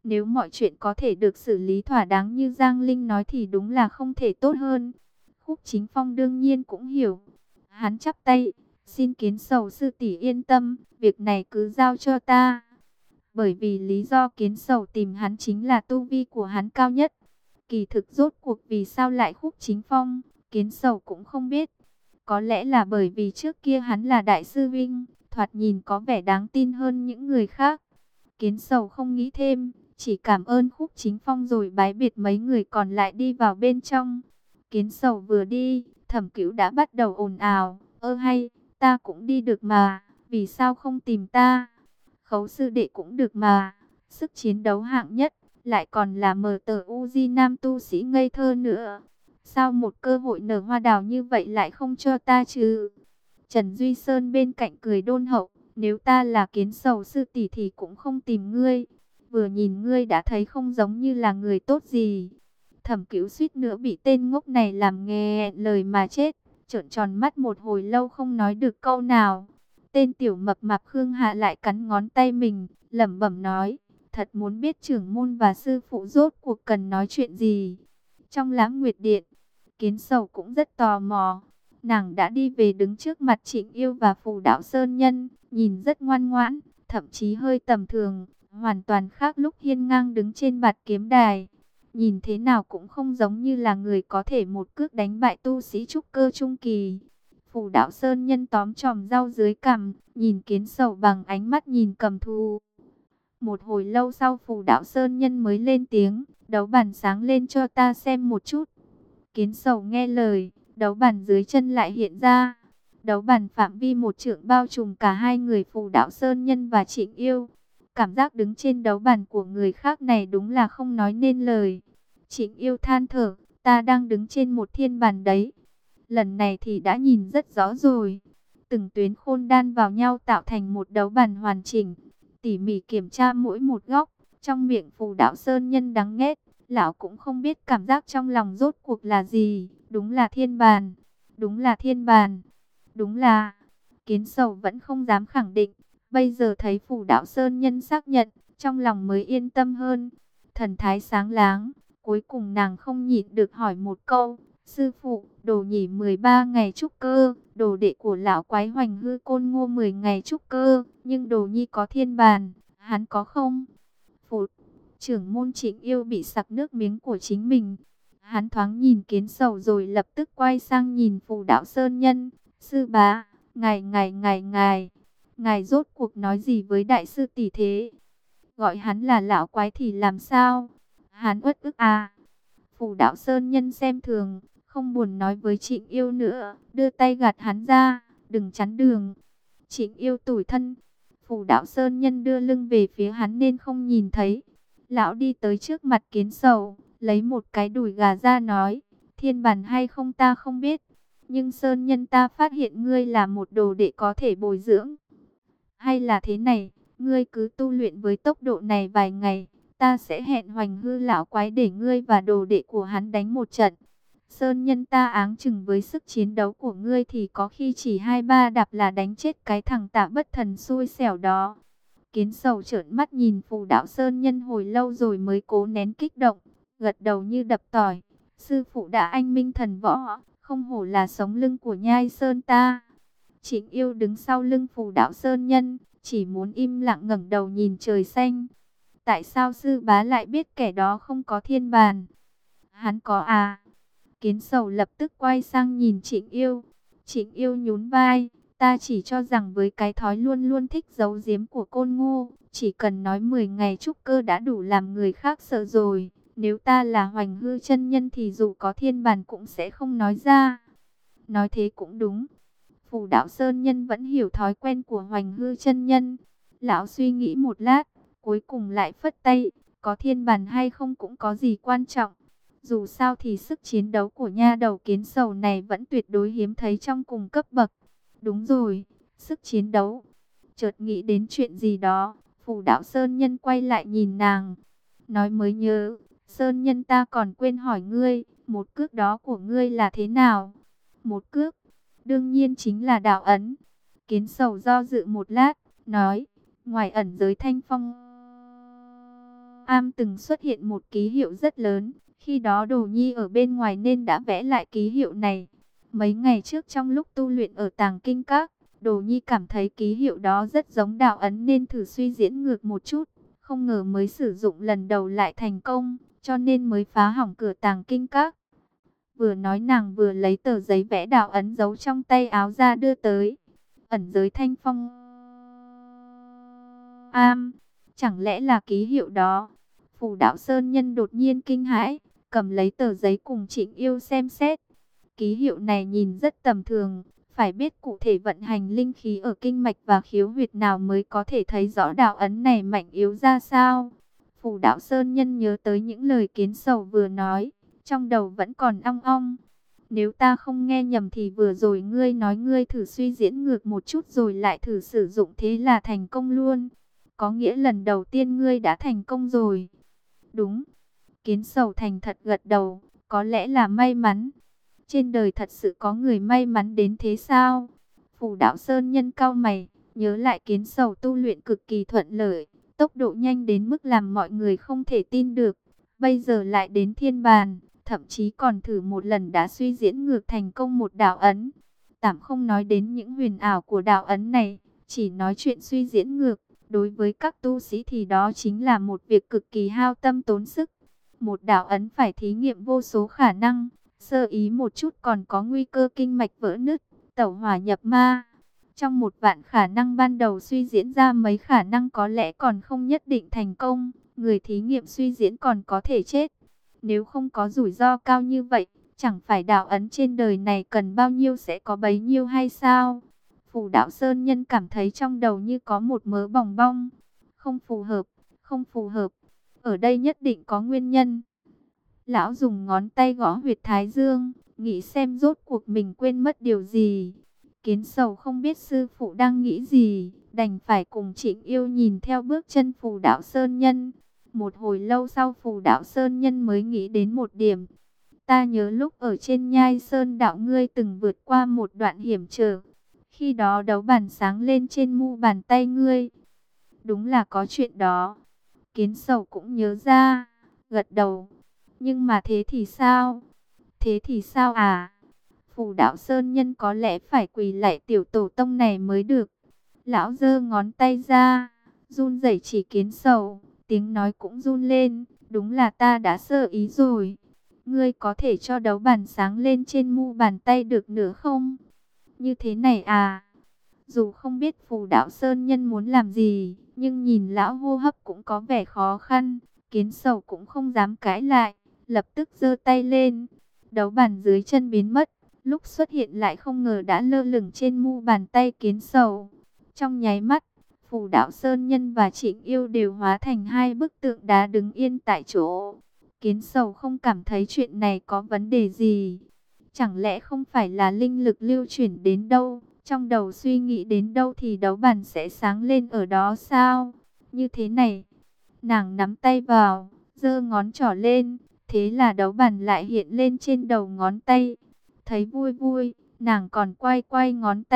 Nếu mọi chuyện có thể được xử lý thỏa đáng như Giang Linh nói thì đúng là không thể tốt hơn. Khúc Chính Phong đương nhiên cũng hiểu. Hắn chắp tay, xin Kiến Sầu sư tỷ yên tâm, việc này cứ giao cho ta. Bởi vì lý do Kiến Sầu tìm hắn chính là tu vi của hắn cao nhất. Kỳ thực rốt cuộc vì sao lại Khúc Chính Phong, Kiến Sầu cũng không biết. Có lẽ là bởi vì trước kia hắn là đại sư vinh, thoạt nhìn có vẻ đáng tin hơn những người khác. Kiến Sầu không nghĩ thêm, chỉ cảm ơn Khúc Chính Phong rồi bái biệt mấy người còn lại đi vào bên trong. Kiến Sầu vừa đi, Thẩm Cửu đã bắt đầu ồn ào, ơ hay, ta cũng đi được mà, vì sao không tìm ta? Khấu sư đệ cũng được mà, sức chiến đấu hạng nhất, lại còn là mờ tờ Uzi nam tu sĩ ngây thơ nữa. Sao một cơ hội nở hoa đào như vậy lại không cho ta chứ? Trần Duy Sơn bên cạnh cười đôn hậu, nếu ta là Kiến Sầu sư tỷ thì cũng không tìm ngươi. Vừa nhìn ngươi đã thấy không giống như là người tốt gì. Thẩm Cửu suýt nữa bị tên ngốc này làm nghẹn lời mà chết, trợn tròn mắt một hồi lâu không nói được câu nào. Tên tiểu mập mạp Khương Hạ lại cắn ngón tay mình, lẩm bẩm nói, thật muốn biết trưởng môn và sư phụ rốt cuộc cần nói chuyện gì. Trong Lãng Nguyệt Điện, Kiến Sầu cũng rất tò mò. Nàng đã đi về đứng trước mặt Trịnh Yêu và Phù Đạo Sơn Nhân, nhìn rất ngoan ngoãn, thậm chí hơi tầm thường, hoàn toàn khác lúc hiên ngang đứng trên bạt kiếm đài. Nhìn thế nào cũng không giống như là người có thể một cước đánh bại tu sĩ trúc cơ trung kỳ. Phù Đạo Sơn Nhân tóm chòm rau dưới cằm, nhìn Kiến Sầu bằng ánh mắt nhìn cầm thù. Một hồi lâu sau Phù Đạo Sơn Nhân mới lên tiếng, đấu bản sáng lên cho ta xem một chút. Kiến Sầu nghe lời, đấu bản dưới chân lại hiện ra. Đấu bản phạm vi một trượng bao trùm cả hai người Phù Đạo Sơn Nhân và Trịnh Yêu. Cảm giác đứng trên đấu bản của người khác này đúng là không nói nên lời. Trịnh Yêu than thở, ta đang đứng trên một thiên bàn đấy. Lần này thì đã nhìn rất rõ rồi. Từng tuyến khôn đan vào nhau tạo thành một đấu bản hoàn chỉnh. Tỉ mỉ kiểm tra mỗi một góc, trong miệng Phù Đạo Sơn Nhân đắng nghét. Lão cũng không biết cảm giác trong lòng rốt cuộc là gì. Đúng là thiên bàn. Đúng là thiên bàn. Đúng là... Kiến Sầu vẫn không dám khẳng định. Bây giờ thấy Phù Đạo Sơn Nhân xác nhận, trong lòng mới yên tâm hơn. Thần thái sáng láng. Cuối cùng nàng không nhịn được hỏi một câu. Sư phụ, Đồ Nhĩ 13 ngày trúc cơ. Đồ đệ của lão quái Hoành Hư Côn Ngô 10 ngày trúc cơ. Nhưng Đồ Nhi có thiên bàn. Hắn có không? Phụt. Trưởng môn Trịnh Yêu bị sặc nước miếng của chính mình. Hắn thoáng nhìn Kiến Sầu rồi lập tức quay sang nhìn Phù Đạo Sơn Nhân. Sư bá, ngài rốt cuộc nói gì với đại sư tỷ thế? Gọi hắn là lão quái thì làm sao? Hắn uất ức à? Phù Đạo Sơn Nhân xem thường, không buồn nói với Trịnh Yêu nữa, đưa tay gạt hắn ra, đừng chắn đường. Trịnh Yêu tủi thân, Phù Đạo Sơn Nhân đưa lưng về phía hắn nên không nhìn thấy. Lão đi tới trước mặt Kiến Sầu, lấy một cái đùi gà ra nói, thiên bản hay không ta không biết, nhưng Sơn Nhân ta phát hiện ngươi là một đồ đệ có thể bồi dưỡng. Hay là thế này, ngươi cứ tu luyện với tốc độ này vài ngày, ta sẽ hẹn Hoành Hư lão quái để ngươi và đồ đệ của hắn đánh một trận. Sơn Nhân ta áng chừng với sức chiến đấu của ngươi thì có khi chỉ 2-3 đạp là đánh chết cái thằng Tạ Bất Thần xui xẻo đó. Kiến Sầu trợn mắt nhìn Phù Đạo Sơn Nhân hồi lâu rồi mới cố nén kích động, gật đầu như đập tỏi. Sư phụ đã anh minh thần võ, không hổ là sống lưng của Nhai Sơn ta. Trịnh Yêu đứng sau lưng Phù Đạo Sơn Nhân, chỉ muốn im lặng ngẩng đầu nhìn trời xanh. Tại sao sư bá lại biết kẻ đó không có thiên bàn? Hắn có à? Kiến Sầu lập tức quay sang nhìn Trịnh Yêu. Trịnh Yêu nhún vai, ta chỉ cho rằng với cái thói luôn luôn thích giấu giếm của Côn Ngô, chỉ cần nói 10 ngày trúc cơ đã đủ làm người khác sợ rồi. Nếu ta là Hoành Hư chân nhân thì dù có thiên bàn cũng sẽ không nói ra. Nói thế cũng đúng. Phù Đạo Sơn Nhân vẫn hiểu thói quen của Hoành Hư chân nhân. Lão suy nghĩ một lát, cuối cùng lại phất tay, có thiên bàn hay không cũng có gì quan trọng. Dù sao thì sức chiến đấu của nha đầu Kiến Sầu này vẫn tuyệt đối hiếm thấy trong cùng cấp bậc. Đúng rồi, sức chiến đấu. Chợt nghĩ đến chuyện gì đó, Phù Đạo Sơn Nhân quay lại nhìn nàng. Nói mới nhớ, Sơn Nhân ta còn quên hỏi ngươi, một cước đó của ngươi là thế nào? Một cước, đương nhiên chính là đạo ấn. Kiến Sầu do dự một lát, nói, ngoài ẩn giới Thanh Phong am từng xuất hiện một ký hiệu rất lớn. Khi đó Đồ Nhi ở bên ngoài nên đã vẽ lại ký hiệu này. Mấy ngày trước trong lúc tu luyện ở Tàng Kinh Các, Đồ Nhi cảm thấy ký hiệu đó rất giống đạo ấn nên thử suy diễn ngược một chút. Không ngờ mới sử dụng lần đầu lại thành công, cho nên mới phá hỏng cửa Tàng Kinh Các. Vừa nói nàng vừa lấy tờ giấy vẽ đạo ấn giấu trong tay áo ra đưa tới. Ẩn giới Thanh Phong am, chẳng lẽ là ký hiệu đó? Phù Đạo Sơn Nhân đột nhiên kinh hãi, cầm lấy tờ giấy cùng Trịnh Yêu xem xét. Ký hiệu này nhìn rất tầm thường, phải biết cụ thể vận hành linh khí ở kinh mạch và khiếu huyệt nào mới có thể thấy rõ đạo ấn này mạnh yếu ra sao. Phù Đạo Sơn Nhân nhớ tới những lời Kiến Sầu vừa nói, trong đầu vẫn còn ong ong. Nếu ta không nghe nhầm thì vừa rồi ngươi nói ngươi thử suy diễn ngược một chút rồi lại thử sử dụng thế là thành công luôn. Có nghĩa lần đầu tiên ngươi đã thành công rồi. Đúng. Kiến Sầu thành thật gật đầu, có lẽ là may mắn. Trên đời thật sự có người may mắn đến thế sao? Phù Đạo Sơn Nhân cau mày, nhớ lại Kiến Sầu tu luyện cực kỳ thuận lợi, tốc độ nhanh đến mức làm mọi người không thể tin được. Bây giờ lại đến thiên bàn, thậm chí còn thử một lần đã suy diễn ngược thành công một đạo ấn. Tạm không nói đến những huyền ảo của đạo ấn này, chỉ nói chuyện suy diễn ngược. Đối với các tu sĩ thì đó chính là một việc cực kỳ hao tâm tốn sức. Một đạo ấn phải thí nghiệm vô số khả năng, sơ ý một chút còn có nguy cơ kinh mạch vỡ nứt, tẩu hỏa nhập ma. Trong 1.000.000 khả năng ban đầu suy diễn ra mấy khả năng có lẽ còn không nhất định thành công, người thí nghiệm suy diễn còn có thể chết. Nếu không có rủi ro cao như vậy, chẳng phải đạo ấn trên đời này cần bao nhiêu sẽ có bấy nhiêu hay sao? Phù Đạo Sơn Nhân cảm thấy trong đầu như có một mớ bòng bong. Không phù hợp, không phù hợp. Ở đây nhất định có nguyên nhân. Lão dùng ngón tay gõ huyệt thái dương, nghĩ xem rốt cuộc mình quên mất điều gì. Kiến Sầu không biết sư phụ đang nghĩ gì, đành phải cùng Trịnh Yêu nhìn theo bước chân Phù Đạo Sơn Nhân. Một hồi lâu sau Phù Đạo Sơn Nhân mới nghĩ đến một điểm. Ta nhớ lúc ở trên Nhai Sơn đạo ngươi từng vượt qua một đoạn hiểm trở. Khi đó đấu bàn sáng lên trên mu bàn tay ngươi. Đúng là có chuyện đó. Kiến Sầu cũng nhớ ra, gật đầu. Nhưng mà thế thì sao? Thế thì sao à? Phù Đạo Sơn Nhân có lẽ phải quỳ lạy tiểu tổ tông này mới được. Lão giơ ngón tay ra, run rẩy chỉ Kiến Sầu, tiếng nói cũng run lên. Đúng là ta đã sơ ý rồi. Ngươi có thể cho đấu bàn sáng lên trên mu bàn tay được nữa không? Như thế này à? Dù không biết Phù Đạo Sơn Nhân muốn làm gì, nhưng nhìn lão hô hấp cũng có vẻ khó khăn. Kiến Sầu cũng không dám cãi lại, lập tức giơ tay lên. Đấu bàn dưới chân biến mất, lúc xuất hiện lại không ngờ đã lơ lửng trên mu bàn tay Kiến Sầu. Trong nháy mắt, Phù Đạo Sơn Nhân và Trịnh Yêu đều hóa thành hai bức tượng đá đứng yên tại chỗ. Kiến Sầu không cảm thấy chuyện này có vấn đề gì. Chẳng lẽ không phải là linh lực lưu chuyển đến đâu, trong đầu suy nghĩ đến đâu thì đấu bàn sẽ sáng lên ở đó sao? Như thế này, nàng nắm tay vào, giơ ngón trỏ lên, thế là đấu bàn lại hiện lên trên đầu ngón tay. Thấy vui vui, nàng còn quay quay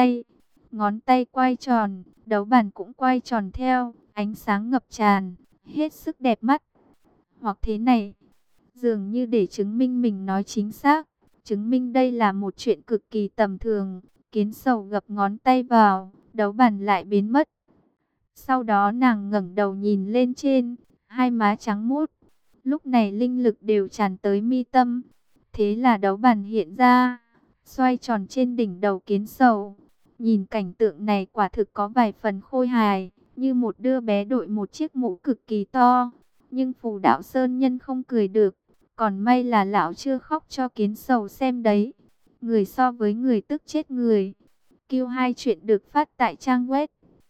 ngón tay quay tròn, đấu bàn cũng quay tròn theo, ánh sáng ngập tràn, hết sức đẹp mắt. Hoặc thế này, dường như để chứng minh mình nói chính xác, chứng minh đây là một chuyện cực kỳ tầm thường. Kiến Sầu gập ngón tay vào, đấu bàn lại biến mất. Sau đó nàng ngẩng đầu nhìn lên trên, hai má trắng muốt. Lúc này linh lực đều tràn tới mi tâm. Thế là đấu bàn hiện ra, xoay tròn trên đỉnh đầu Kiến Sầu. Nhìn cảnh tượng này quả thực có vài phần khôi hài, như một đứa bé đội một chiếc mũ cực kỳ to. Nhưng Phù Đạo Sơn Nhân không cười được. Còn may là lão chưa khóc cho Kiến Sầu xem đấy. Người so với người tức chết người. Q2 chuyện được phát tại trang web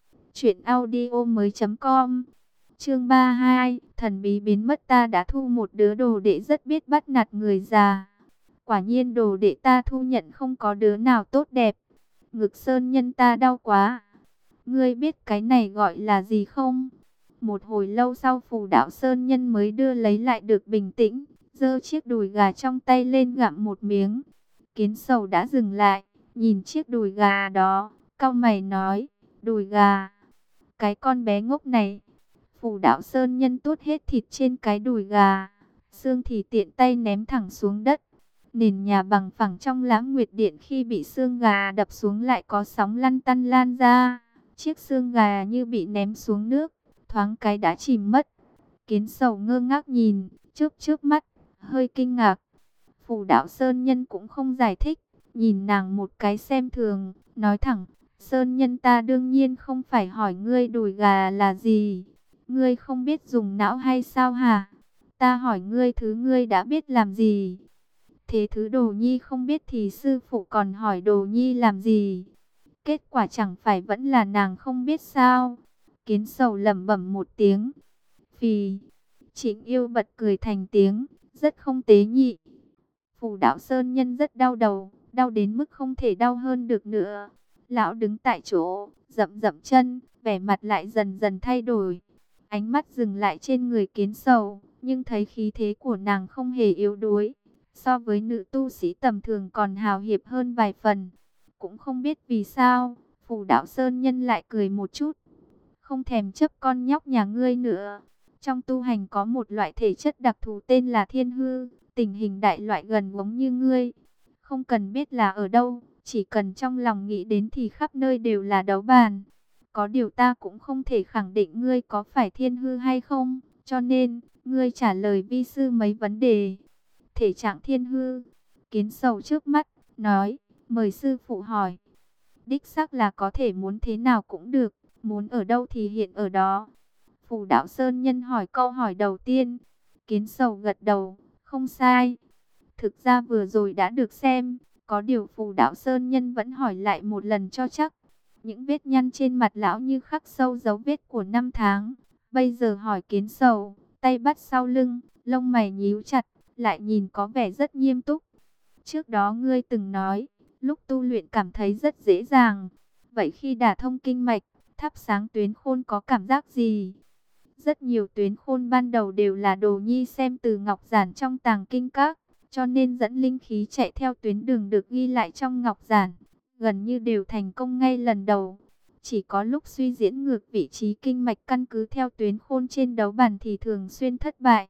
truyệnaudiomoi.com. Chương 32, thần bí biến mất. Ta đã thu một đứa đồ đệ rất biết bắt nạt người già. Quả nhiên đồ đệ ta thu nhận không có đứa nào tốt đẹp. Ngực Sơn Nhân ta đau quá. Ngươi biết cái này gọi là gì không? Một hồi lâu sau Phù Đạo Sơn Nhân mới đưa lấy lại được bình tĩnh, giơ chiếc đùi gà trong tay lên gặm một miếng. Kiến Sầu đã dừng lại, nhìn chiếc đùi gà đó, cau mày nói, đùi gà, cái con bé ngốc này. Phù Đạo Sơn Nhân tuốt hết thịt trên cái đùi gà, xương thì tiện tay ném thẳng xuống đất. Nền nhà bằng phẳng trong Lãng Nguyệt Điện khi bị xương gà đập xuống lại có sóng lăn tăn lan ra. Chiếc xương gà như bị ném xuống nước, thoáng cái đã chìm mất. Kiến Sầu ngơ ngác nhìn, chớp chớp mắt, hơi kinh ngạc. Phù Đạo Sơn Nhân cũng không giải thích, nhìn nàng một cái xem thường, nói thẳng: Sơn Nhân, ta đương nhiên không phải hỏi ngươi đùi gà là gì. Ngươi không biết dùng não hay sao hả? Ta hỏi ngươi thứ ngươi đã biết làm gì? Thế thứ Đồ Nhi không biết thì sư phụ còn hỏi Đồ Nhi làm gì? Kết quả chẳng phải vẫn là nàng không biết sao? Kiến Sầu lẩm bẩm một tiếng. Phì. Trịnh Yêu bật cười thành tiếng, rất không tế nhị. Phù Đạo Sơn Nhân rất đau đầu, đau đến mức không thể đau hơn được nữa. Lão đứng tại chỗ, dậm dậm chân, vẻ mặt lại dần dần thay đổi. Ánh mắt dừng lại trên người Kiến Sầu, nhưng thấy khí thế của nàng không hề yếu đuối. So với nữ tu sĩ tầm thường còn hào hiệp hơn vài phần. Cũng không biết vì sao, Phù Đạo Sơn Nhân lại cười một chút. Không thèm chấp con nhóc nhà ngươi nữa. Trong tu hành có một loại thể chất đặc thù tên là thiên hư, tình hình đại loại gần giống như ngươi. Không cần biết là ở đâu, chỉ cần trong lòng nghĩ đến thì khắp nơi đều là đấu bàn. Có điều ta cũng không thể khẳng định ngươi có phải thiên hư hay không, cho nên, ngươi trả lời vi sư mấy vấn đề. Thể trạng thiên hư, Kiến Sầu trước mắt, nói, mời sư phụ hỏi. Đích xác là có thể muốn thế nào cũng được, muốn ở đâu thì hiện ở đó. Phù Đạo Sơn Nhân hỏi câu hỏi đầu tiên. Kiến Sầu gật đầu, không sai. Thực ra vừa rồi đã được xem, có điều Phù Đạo Sơn Nhân vẫn hỏi lại một lần cho chắc. Những vết nhăn trên mặt lão như khắc sâu dấu vết của năm tháng. Bây giờ hỏi Kiến Sầu, tay bắt sau lưng, lông mày nhíu chặt, lại nhìn có vẻ rất nghiêm túc. Trước đó ngươi từng nói, lúc tu luyện cảm thấy rất dễ dàng. Vậy khi đả thông kinh mạch, thắp sáng tuyến khôn có cảm giác gì? Rất nhiều tuyến khôn ban đầu đều là Đồ Nhi xem từ ngọc giản trong tàng kinh các, cho nên dẫn linh khí chạy theo tuyến đường được ghi lại trong ngọc giản, gần như đều thành công ngay lần đầu. Chỉ có lúc suy diễn ngược vị trí kinh mạch căn cứ theo tuyến khôn trên đấu bàn thì thường xuyên thất bại.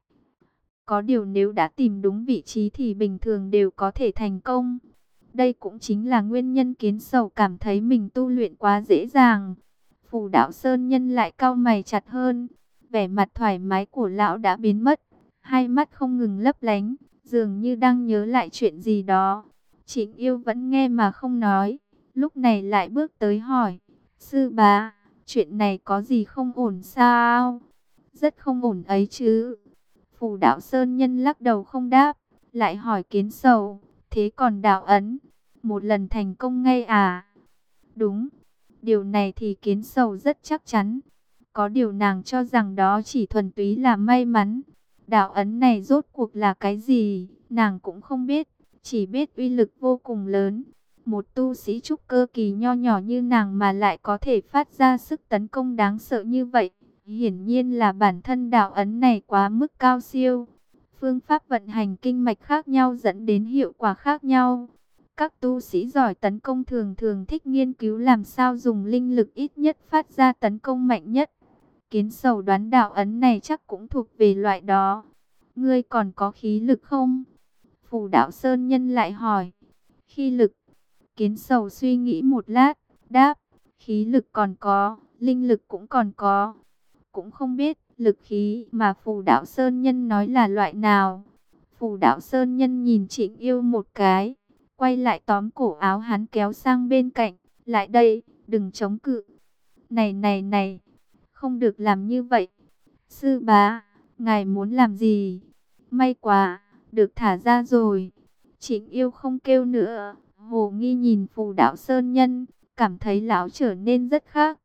Có điều nếu đã tìm đúng vị trí thì bình thường đều có thể thành công. Đây cũng chính là nguyên nhân Kiến Sầu cảm thấy mình tu luyện quá dễ dàng. Phù Đạo Sơn Nhân lại cau mày chặt hơn. Vẻ mặt thoải mái của lão đã biến mất. Hai mắt không ngừng lấp lánh, dường như đang nhớ lại chuyện gì đó. Trịnh Yêu vẫn nghe mà không nói. Lúc này lại bước tới hỏi. Sư bá, chuyện này có gì không ổn sao? Rất không ổn ấy chứ. Phù Đạo Sơn Nhân lắc đầu không đáp. Lại hỏi Kiến Sầu. Thế còn đạo ấn? Một lần thành công ngay à? Đúng. Điều này thì Kiến Sầu rất chắc chắn. Có điều nàng cho rằng đó chỉ thuần túy là may mắn. Đạo ấn này rốt cuộc là cái gì, nàng cũng không biết. Chỉ biết uy lực vô cùng lớn. Một tu sĩ trúc cơ kỳ nho nhỏ như nàng mà lại có thể phát ra sức tấn công đáng sợ như vậy. Hiển nhiên là bản thân đạo ấn này quá mức cao siêu. Phương pháp vận hành kinh mạch khác nhau dẫn đến hiệu quả khác nhau. Các tu sĩ giỏi tấn công thường thường thích nghiên cứu làm sao dùng linh lực ít nhất phát ra tấn công mạnh nhất. Kiến Sầu đoán đạo ấn này chắc cũng thuộc về loại đó. Ngươi còn có khí lực không? Phù Đạo Sơn Nhân lại hỏi. Khí lực? Kiến Sầu suy nghĩ một lát, đáp. Khí lực còn có, linh lực cũng còn có. Cũng không biết lực khí mà Phù Đạo Sơn Nhân nói là loại nào. Phù Đạo Sơn Nhân nhìn Trịnh Yêu một cái, quay lại tóm cổ áo hắn kéo sang bên cạnh. Lại đây, đừng chống cự. Này này này, không được làm như vậy. Sư bá, ngài muốn làm gì? May quá, được thả ra rồi. Trịnh Yêu không kêu nữa, hồ nghi nhìn Phù Đạo Sơn Nhân, cảm thấy lão trở nên rất khác.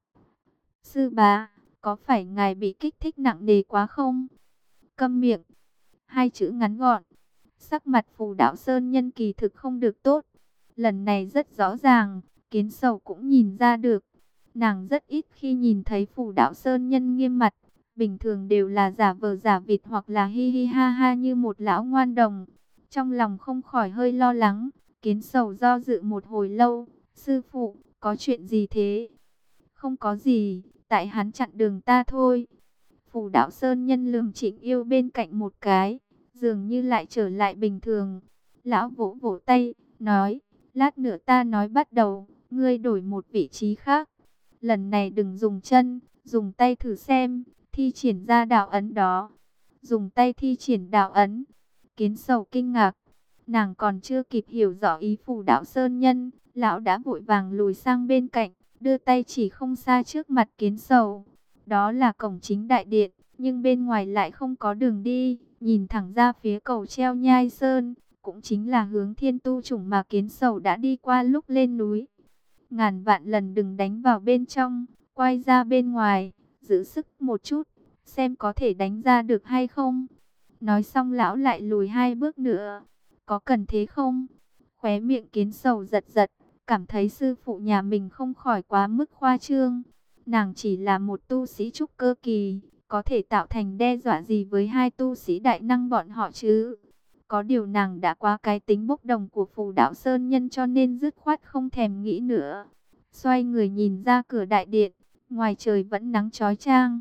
Sư bá, có phải ngài bị kích thích nặng nề quá không? Câm miệng. Hai chữ ngắn gọn. Sắc mặt Phù Đạo Sơn Nhân kỳ thực không được tốt. Lần này rất rõ ràng, Kiến Sầu cũng nhìn ra được. Nàng rất ít khi nhìn thấy Phù Đạo Sơn Nhân nghiêm mặt. Bình thường đều là giả vờ giả vịt hoặc là hi hi ha ha như một lão ngoan đồng. Trong lòng không khỏi hơi lo lắng. Kiến Sầu do dự một hồi lâu. Sư phụ, có chuyện gì thế? Không có gì, tại hắn chặn đường ta thôi. Phù Đạo Sơn Nhân lườm Trịnh Yêu bên cạnh một cái, dường như lại trở lại bình thường. Lão vỗ vỗ tay, nói, lát nữa ta nói bắt đầu, ngươi đổi một vị trí khác. Lần này đừng dùng chân, dùng tay thử xem, thi triển ra đạo ấn đó. Dùng tay thi triển đạo ấn. Kiến Sầu kinh ngạc, nàng còn chưa kịp hiểu rõ ý Phù Đạo Sơn Nhân, lão đã vội vàng lùi sang bên cạnh, đưa tay chỉ không xa trước mặt Kiến Sầu. Đó là cổng chính đại điện, nhưng bên ngoài lại không có đường đi, nhìn thẳng ra phía cầu treo Nhai Sơn, cũng chính là hướng Thiên Tu Chủng mà Kiến Sầu đã đi qua lúc lên núi. Ngàn vạn lần đừng đánh vào bên trong, quay ra bên ngoài, giữ sức một chút, xem có thể đánh ra được hay không. Nói xong lão lại lùi 2 bước nữa. Có cần thế không? Khóe miệng Kiến Sầu giật giật, cảm thấy sư phụ nhà mình không khỏi quá mức khoa trương. Nàng chỉ là một tu sĩ trúc cơ kỳ, có thể tạo thành đe dọa gì với 2 tu sĩ đại năng bọn họ chứ? Có điều nàng đã quá cái tính bốc đồng của Phù Đạo Sơn Nhân cho nên dứt khoát không thèm nghĩ nữa. Xoay người nhìn ra cửa đại điện, ngoài trời vẫn nắng chói chang.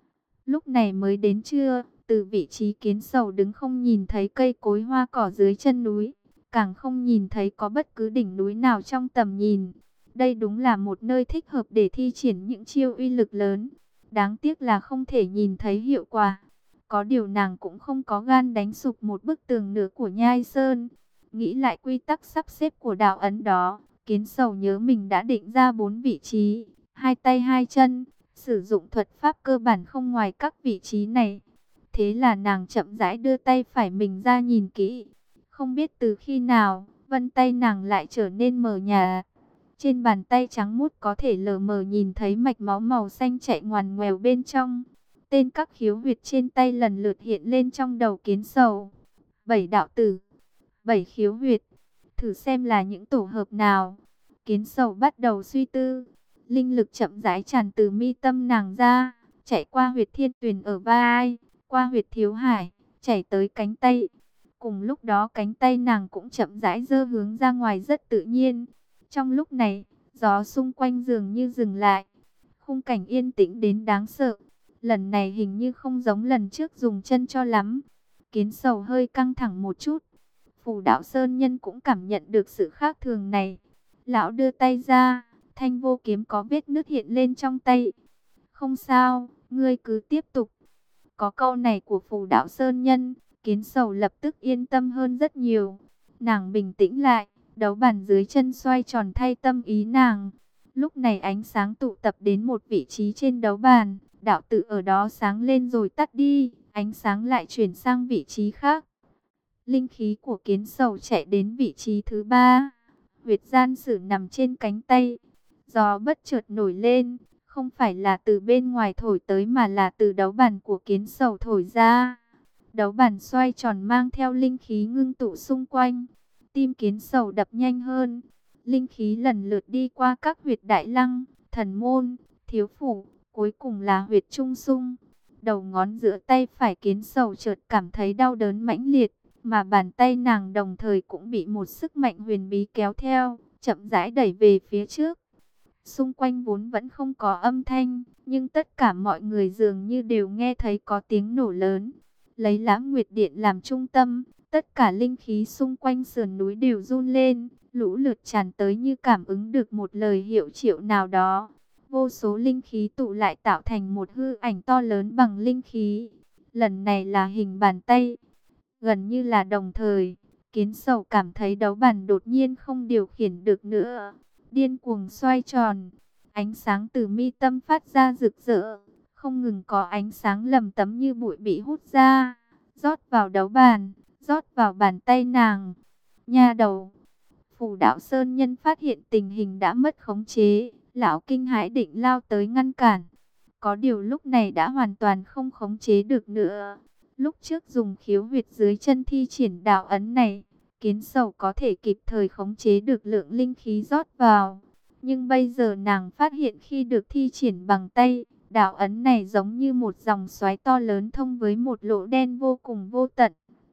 Lúc này mới đến trưa, từ vị trí Kiến Sầu đứng không nhìn thấy cây cối hoa cỏ dưới chân núi, càng không nhìn thấy có bất cứ đỉnh núi nào trong tầm nhìn. Đây đúng là một nơi thích hợp để thi triển những chiêu uy lực lớn. Đáng tiếc là không thể nhìn thấy hiệu quả. Có điều nàng cũng không có gan đánh sụp một bức tường nữa của Nhai Sơn. Nghĩ lại quy tắc sắp xếp của đạo ấn đó, Kiến Sầu nhớ mình đã định ra 4 vị trí, 2 tay 2 chân, sử dụng thuật pháp cơ bản không ngoài các vị trí này. Thế là nàng chậm rãi đưa tay phải mình ra nhìn kỹ. Không biết từ khi nào, vân tay nàng lại trở nên mờ nhạt. Trên bàn tay trắng muốt có thể lờ mờ nhìn thấy mạch máu màu xanh chạy ngoằn ngoèo bên trong. Tên các khiếu huyệt trên tay lần lượt hiện lên trong đầu Kiến Sầu. 7 đạo tử, 7 khiếu huyệt, thử xem là những tổ hợp nào. Kiến Sầu bắt đầu suy tư. Linh lực chậm rãi tràn từ mi tâm nàng ra, chạy qua huyệt thiên tuyền ở vai, qua huyệt thiếu hải, chảy tới cánh tay. Cùng lúc đó cánh tay nàng cũng chậm rãi giơ hướng ra ngoài rất tự nhiên. Trong lúc này, gió xung quanh dường như dừng lại. Khung cảnh yên tĩnh đến đáng sợ. Lần này hình như không giống lần trước dùng chân cho lắm. Kiến Sầu hơi căng thẳng một chút. Phù Đạo Sơn Nhân cũng cảm nhận được sự khác thường này. Lão đưa tay ra, thanh vô kiếm có vết nứt hiện lên trong tay. Không sao, ngươi cứ tiếp tục. Có câu này của Phù Đạo Sơn Nhân, Kiến Sầu lập tức yên tâm hơn rất nhiều. Nàng bình tĩnh lại, đấu bàn dưới chân xoay tròn thay tâm ý nàng. Lúc này ánh sáng tụ tập đến một vị trí trên đấu bàn, đạo tự ở đó sáng lên rồi tắt đi, ánh sáng lại chuyển sang vị trí khác. Linh khí của Kiến Sầu chạy đến vị trí thứ 3, huyệt gian sử nằm trên cánh tay. Gió bất chợt nổi lên, không phải là từ bên ngoài thổi tới mà là từ đấu bàn của Kiến Sầu thổi ra. Đấu bàn xoay tròn mang theo linh khí ngưng tụ xung quanh. Tim Kiến Sầu đập nhanh hơn. Linh khí lần lượt đi qua các huyệt đại lăng, thần môn, thiếu phủ, cuối cùng là huyệt trung sung. Đầu ngón giữa tay phải Kiến Sầu chợt cảm thấy đau đớn mãnh liệt, mà bàn tay nàng đồng thời cũng bị một sức mạnh huyền bí kéo theo, chậm rãi đẩy về phía trước. Xung quanh vốn vẫn không có âm thanh, nhưng tất cả mọi người dường như đều nghe thấy có tiếng nổ lớn. Lấy Lãng Nguyệt Điện làm trung tâm, tất cả linh khí xung quanh sườn núi đều run lên, lũ lượt tràn tới như cảm ứng được một lời hiệu triệu nào đó. Vô số linh khí tụ lại tạo thành một hư ảnh to lớn bằng linh khí. Lần này là hình bàn tay. Gần như là đồng thời, Kiến Sầu cảm thấy đấu bàn đột nhiên không điều khiển được nữa, điên cuồng xoay tròn. Ánh sáng từ mi tâm phát ra rực rỡ, không ngừng có ánh sáng lầm tấm như bụi bị hút ra, rót vào đấu bàn, rót vào bàn tay nàng. Nha đầu! Phù Đạo Sơn Nhân phát hiện tình hình đã mất khống chế, lão kinh hãi định lao tới ngăn cản. Có điều lúc này đã hoàn toàn không khống chế được nữa. Lúc trước dùng khiếu huyệt dưới chân thi triển đạo ấn này, Kiến Sầu có thể kịp thời khống chế được lượng linh khí rót vào. Nhưng bây giờ nàng phát hiện khi được thi triển bằng tay, đạo ấn này giống như một dòng xoáy to lớn thông với một lỗ đen vô cùng vô tận.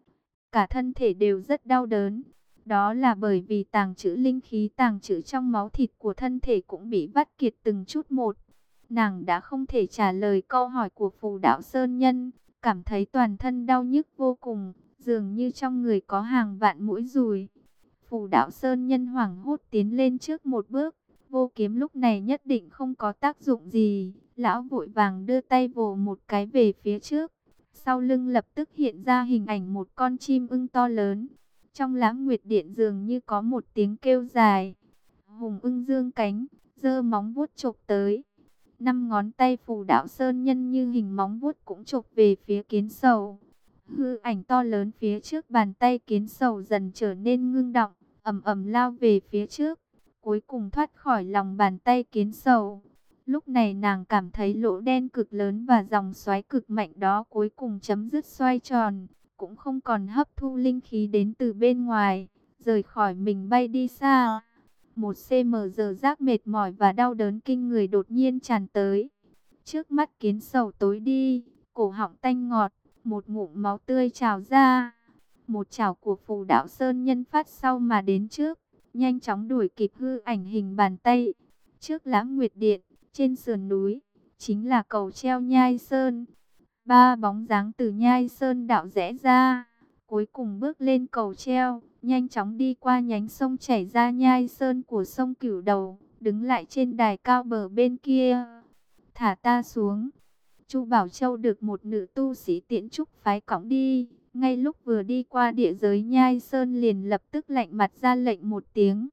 Cả thân thể đều rất đau đớn. Đó là bởi vì tàng trữ linh khí tàng trữ trong máu thịt của thân thể cũng bị vắt kiệt từng chút một. nàng đã không thể trả lời câu hỏi của Phù Đạo Sơn Nhân, cảm thấy toàn thân đau nhức vô cùng, dường như trong người có hàng vạn mũi dùi. Phù Đạo Sơn Nhân hoảng hốt tiến lên trước một bước, vô kiếm lúc này nhất định không có tác dụng gì. Lão vội vàng đưa tay vồ một cái về phía trước. Sau lưng lập tức hiện ra hình ảnh một con chim ưng to lớn. Trong Lãng Nguyệt Điện dường như có một tiếng kêu dài. Hùng ưng dương cánh, giơ móng vuốt chộp tới. 5 ngón tay Phù Đạo Sơn Nhân như hình móng vuốt cũng chộp về phía Kiến Sầu. Hư ảnh to lớn phía trước bàn tay Kiến Sầu dần trở nên ngưng động, ầm ầm lao về phía trước, cuối cùng thoát khỏi lòng bàn tay Kiến Sầu. Lúc này nàng cảm thấy lỗ đen cực lớn và dòng xoáy cực mạnh đó cuối cùng chấm dứt xoay tròn, cũng không còn hấp thu linh khí đến từ bên ngoài, rời khỏi mình bay đi xa. Một cm giờ giác mệt mỏi và đau đớn kinh người đột nhiên tràn tới. Trước mắt Kiến Sầu tối đi, cổ họng tanh ngọt, một ngụm máu tươi trào ra. Một chảo của Phù Đạo Sơn Nhân phát sau mà đến trước, nhanh chóng đuổi kịp hư ảnh hình bàn tay. Trước Lãng Nguyệt Điện, trên sườn núi, chính là cầu treo Nhai Sơn. 3 bóng dáng từ Nhai Sơn đạo rẽ ra, cuối cùng bước lên cầu treo, nhanh chóng đi qua nhánh sông chảy ra Nhai Sơn của sông Cửu Đầu, đứng lại trên đài cao bờ bên kia. Thả ta xuống. Chu Bảo Châu được một nữ tu sĩ Tiễn Trúc phái cõng đi, ngay lúc vừa đi qua địa giới Nhai Sơn liền lập tức lạnh mặt ra lệnh một tiếng.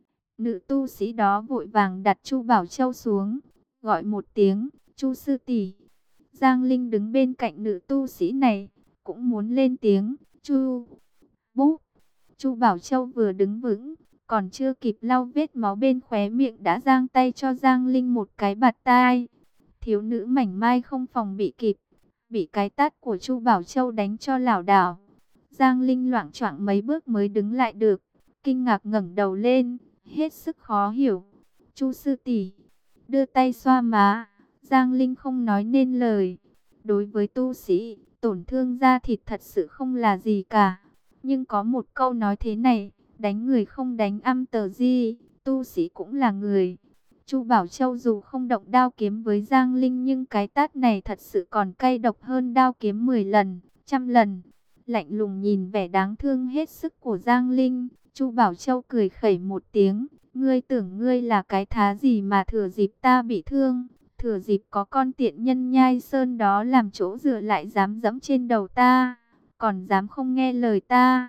Nữ tu sĩ đó vội vàng đặt Chu Bảo Châu xuống, gọi một tiếng, Chu sư tỷ. Giang Linh đứng bên cạnh nữ tu sĩ này, cũng muốn lên tiếng, Chu. Búp. Chu Bảo Châu vừa đứng vững, còn chưa kịp lau vết máu bên khóe miệng đã giang tay cho Giang Linh một cái bạt tai. Thiếu nữ mảnh mai không phòng bị kịp, bị cái tát của Chu Bảo Châu đánh cho lảo đảo. Giang Linh loạng choạng mấy bước mới đứng lại được, kinh ngạc ngẩng đầu lên, hết sức khó hiểu. Chu sư tỷ, đưa tay xoa má. Giang Linh không nói nên lời. Đối với tu sĩ, tổn thương da thịt thật sự không là gì cả. Nhưng có một câu nói thế này, đánh người không đánh âm tờ di, tu sĩ cũng là người. Chu Bảo Châu dù không động đao kiếm với Giang Linh nhưng cái tát này thật sự còn cay độc hơn đao kiếm 10 lần, trăm lần. Lạnh lùng nhìn vẻ đáng thương hết sức của Giang Linh, Chu Bảo Châu cười khẩy một tiếng, ngươi tưởng ngươi là cái thá gì mà thừa dịp ta bị thương, thừa dịp có con tiện nhân Nhai Sơn đó làm chỗ dựa lại dám dẫm trên đầu ta, còn dám không nghe lời ta.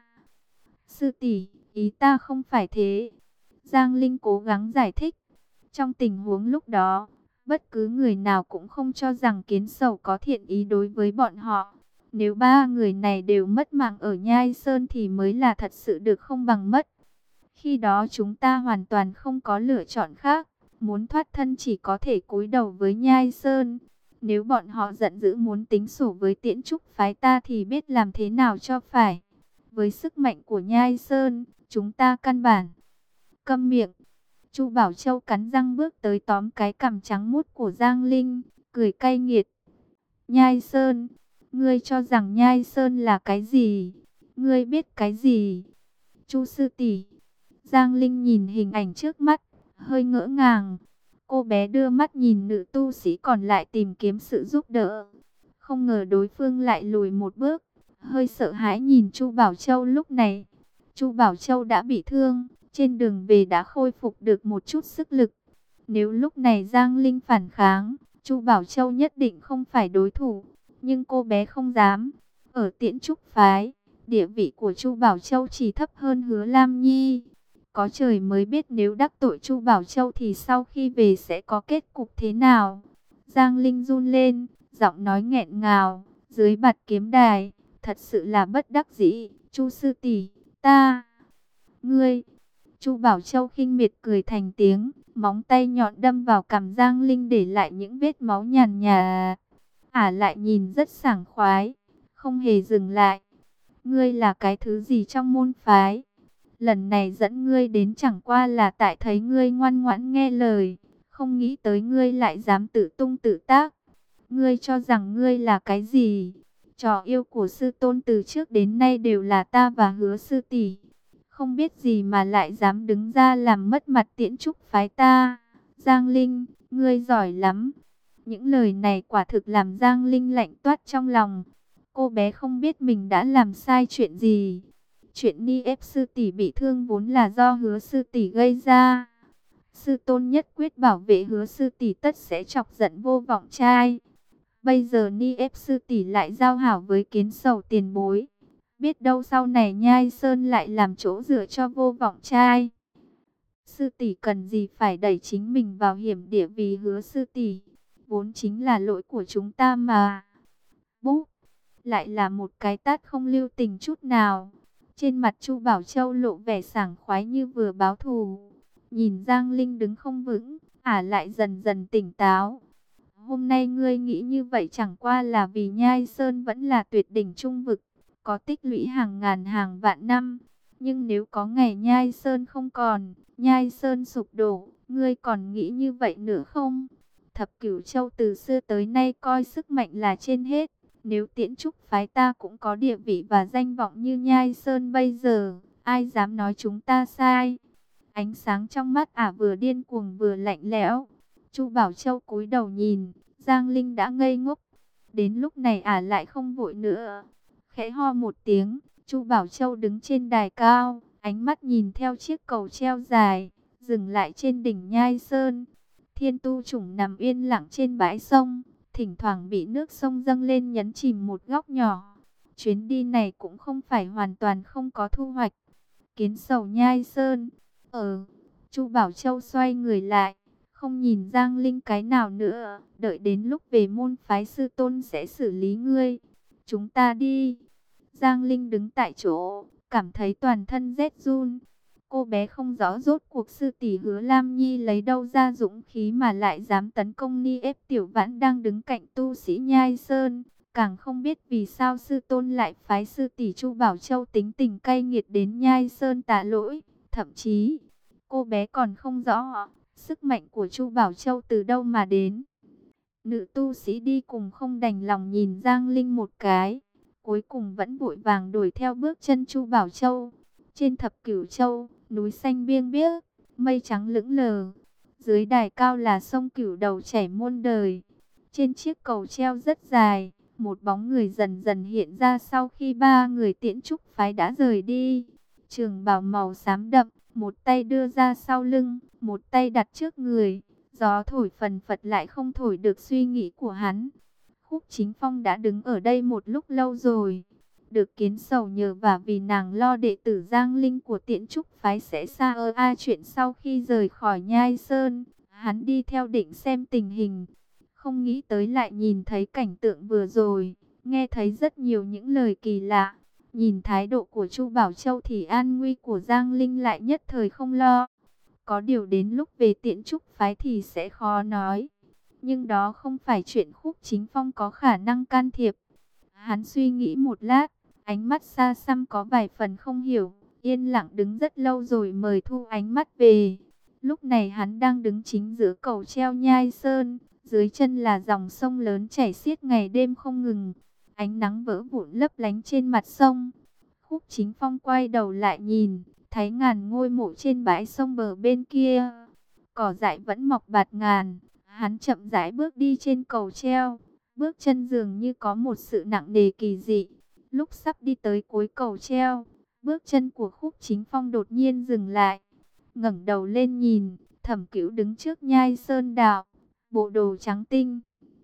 Sư tỷ, ý ta không phải thế. Giang Linh cố gắng giải thích. Trong tình huống lúc đó, bất cứ người nào cũng không cho rằng Kiến Sầu có thiện ý đối với bọn họ. Nếu 3 người này đều mất mạng ở Nhai Sơn thì mới là thật sự được không bằng mất. Khi đó chúng ta hoàn toàn không có lựa chọn khác. Muốn thoát thân chỉ có thể cúi đầu với Nhai Sơn. Nếu bọn họ giận dữ muốn tính sổ với Tiễn Trúc phái ta thì biết làm thế nào cho phải. Với sức mạnh của Nhai Sơn, chúng ta căn bản. Câm miệng. Chu Bảo Châu cắn răng bước tới tóm cái cằm trắng muốt của Giang Linh, cười cay nghiệt. Nhai Sơn, ngươi cho rằng Nhai Sơn là cái gì? Ngươi biết cái gì? Chu sư tỷ. Giang Linh nhìn hình ảnh trước mắt, hơi ngỡ ngàng. Cô bé đưa mắt nhìn nữ tu sĩ còn lại tìm kiếm sự giúp đỡ. Không ngờ đối phương lại lùi một bước, hơi sợ hãi nhìn Chu Bảo Châu lúc này. Chu Bảo Châu đã bị thương, trên đường về đã khôi phục được một chút sức lực. Nếu lúc này Giang Linh phản kháng, Chu Bảo Châu nhất định không phải đối thủ. Nhưng cô bé không dám. Ở Tiễn Trúc phái, địa vị của Chu Bảo Châu chỉ thấp hơn Hứa Lam Nhi. Có trời mới biết nếu đắc tội Chu Bảo Châu thì sau khi về sẽ có kết cục thế nào. Giang Linh run lên, giọng nói nghẹn ngào, dưới bạt kiếm đài, thật sự là bất đắc dĩ. Chu sư tỷ, ta, ngươi. Chu Bảo Châu khinh miệt cười thành tiếng, móng tay nhọn đâm vào cằm Giang Linh để lại những vết máu nhàn nhạt. Lại nhìn rất sảng khoái, không hề dừng lại. Ngươi là cái thứ gì trong môn phái? Lần này dẫn ngươi đến chẳng qua là tại thấy ngươi ngoan ngoãn nghe lời, không nghĩ tới ngươi lại dám tự tung tự tác. Ngươi cho rằng ngươi là cái gì? Trò yêu của sư tôn từ trước đến nay đều là ta và Hứa sư tỷ. Không biết gì mà lại dám đứng ra làm mất mặt Tiễn Trúc phái ta. Giang Linh, ngươi giỏi lắm. Những lời này quả thực làm Giang Linh lạnh toát trong lòng. Cô bé không biết mình đã làm sai chuyện gì. Chuyện Ni ép sư tỷ bị thương vốn là do Hứa sư tỷ gây ra. Sư tôn nhất quyết bảo vệ Hứa sư tỷ tất sẽ chọc giận Vô Vọng Trai. Bây giờ Ni ép sư tỷ lại giao hảo với Kiến Sầu tiền bối. Biết đâu sau này Nhai Sơn lại làm chỗ dựa cho Vô Vọng Trai. Sư tỷ cần gì phải đẩy chính mình vào hiểm địa vì Hứa sư tỷ. Vốn chính là lỗi của chúng ta mà. Búp, lại là một cái tát không lưu tình chút nào. Trên mặt Chu Bảo Châu lộ vẻ sảng khoái như vừa báo thù. Nhìn Giang Linh đứng không vững, lại dần dần tỉnh táo. Hôm nay ngươi nghĩ như vậy chẳng qua là vì Nhai Sơn vẫn là tuyệt đỉnh trung vực, có tích lũy hàng ngàn hàng vạn năm. Nhưng nếu có ngày Nhai Sơn không còn, Nhai Sơn sụp đổ, ngươi còn nghĩ như vậy nữa không? Thập Cửu Châu từ xưa tới nay coi sức mạnh là trên hết. Nếu Tiễn Trúc phái ta cũng có địa vị và danh vọng như Nhai Sơn bây giờ, ai dám nói chúng ta sai? Ánh sáng trong mắt vừa điên cuồng vừa lạnh lẽo. Chu Bảo Châu cúi đầu nhìn, Giang Linh đã ngây ngốc. Đến lúc này lại không vội nữa. Khẽ ho một tiếng, Chu Bảo Châu đứng trên đài cao, ánh mắt nhìn theo chiếc cầu treo dài, dừng lại trên đỉnh Nhai Sơn. Thiên Tu Chủng nằm yên lặng trên bãi sông, thỉnh thoảng bị nước sông dâng lên nhấn chìm một góc nhỏ. Chuyến đi này cũng không phải hoàn toàn không có thu hoạch. Kiến Sầu Nhai Sơn. Chu Bảo Châu xoay người lại, không nhìn Giang Linh cái nào nữa, đợi đến lúc về môn phái sư tôn sẽ xử lý ngươi. Chúng ta đi. Giang Linh đứng tại chỗ, cảm thấy toàn thân rét run. Cô bé không rõ rốt cuộc sư tỷ Hứa Lam Nhi lấy đâu ra dũng khí mà lại dám tấn công Ni ép Tiểu Vãn đang đứng cạnh tu sĩ Nhai Sơn. Càng không biết vì sao sư tôn lại phái sư tỷ Chu Bảo Châu tính tình cay nghiệt đến Nhai Sơn tạ lỗi. Thậm chí, cô bé còn không rõ sức mạnh của Chu Bảo Châu từ đâu mà đến. Nữ tu sĩ đi cùng không đành lòng nhìn Giang Linh một cái, cuối cùng vẫn vội vàng đuổi theo bước chân Chu Bảo Châu. Trên Thập Cửu Châu, núi xanh biêng biếc, mây trắng lững lờ. Dưới đài cao là sông Cửu Đầu chảy muôn đời. Trên chiếc cầu treo rất dài, một bóng người dần dần hiện ra sau khi ba người Tiễn Trúc phái đã rời đi. Trường bào màu xám đậm, một tay đưa ra sau lưng, một tay đặt trước người. Gió thổi phần phật lại không thổi được suy nghĩ của hắn. Khúc Chính Phong đã đứng ở đây một lúc lâu rồi. Được Kiến Sầu nhờ và vì nàng lo đệ tử Giang Linh của Tiễn Trúc phái sẽ xa chuyện sau khi rời khỏi Nhai Sơn. Hắn đi theo định xem tình hình. Không nghĩ tới lại nhìn thấy cảnh tượng vừa rồi. Nghe thấy rất nhiều những lời kỳ lạ. Nhìn thái độ của Chu Bảo Châu thì an nguy của Giang Linh lại nhất thời không lo. Có điều đến lúc về Tiễn Trúc phái thì sẽ khó nói. Nhưng đó không phải chuyện Khúc Chính Phong có khả năng can thiệp. Hắn suy nghĩ một lát, ánh mắt xa xăm có vài phần không hiểu, yên lặng đứng rất lâu rồi mời thu ánh mắt về. Lúc này hắn đang đứng chính giữa cầu treo Nhai Sơn, dưới chân là dòng sông lớn chảy xiết ngày đêm không ngừng. Ánh nắng vỡ vụn lấp lánh trên mặt sông. Khúc Chính Phong quay đầu lại nhìn, thấy ngàn ngôi mộ trên bãi sông bờ bên kia. Cỏ dại vẫn mọc bạt ngàn. Hắn chậm rãi bước đi trên cầu treo. Bước chân dường như có một sự nặng nề kỳ dị. Lúc sắp đi tới cuối cầu treo, bước chân của Khúc Chính Phong đột nhiên dừng lại. Ngẩng đầu lên nhìn, Thẩm Cửu đứng trước Nhai Sơn đạo, bộ đồ trắng tinh.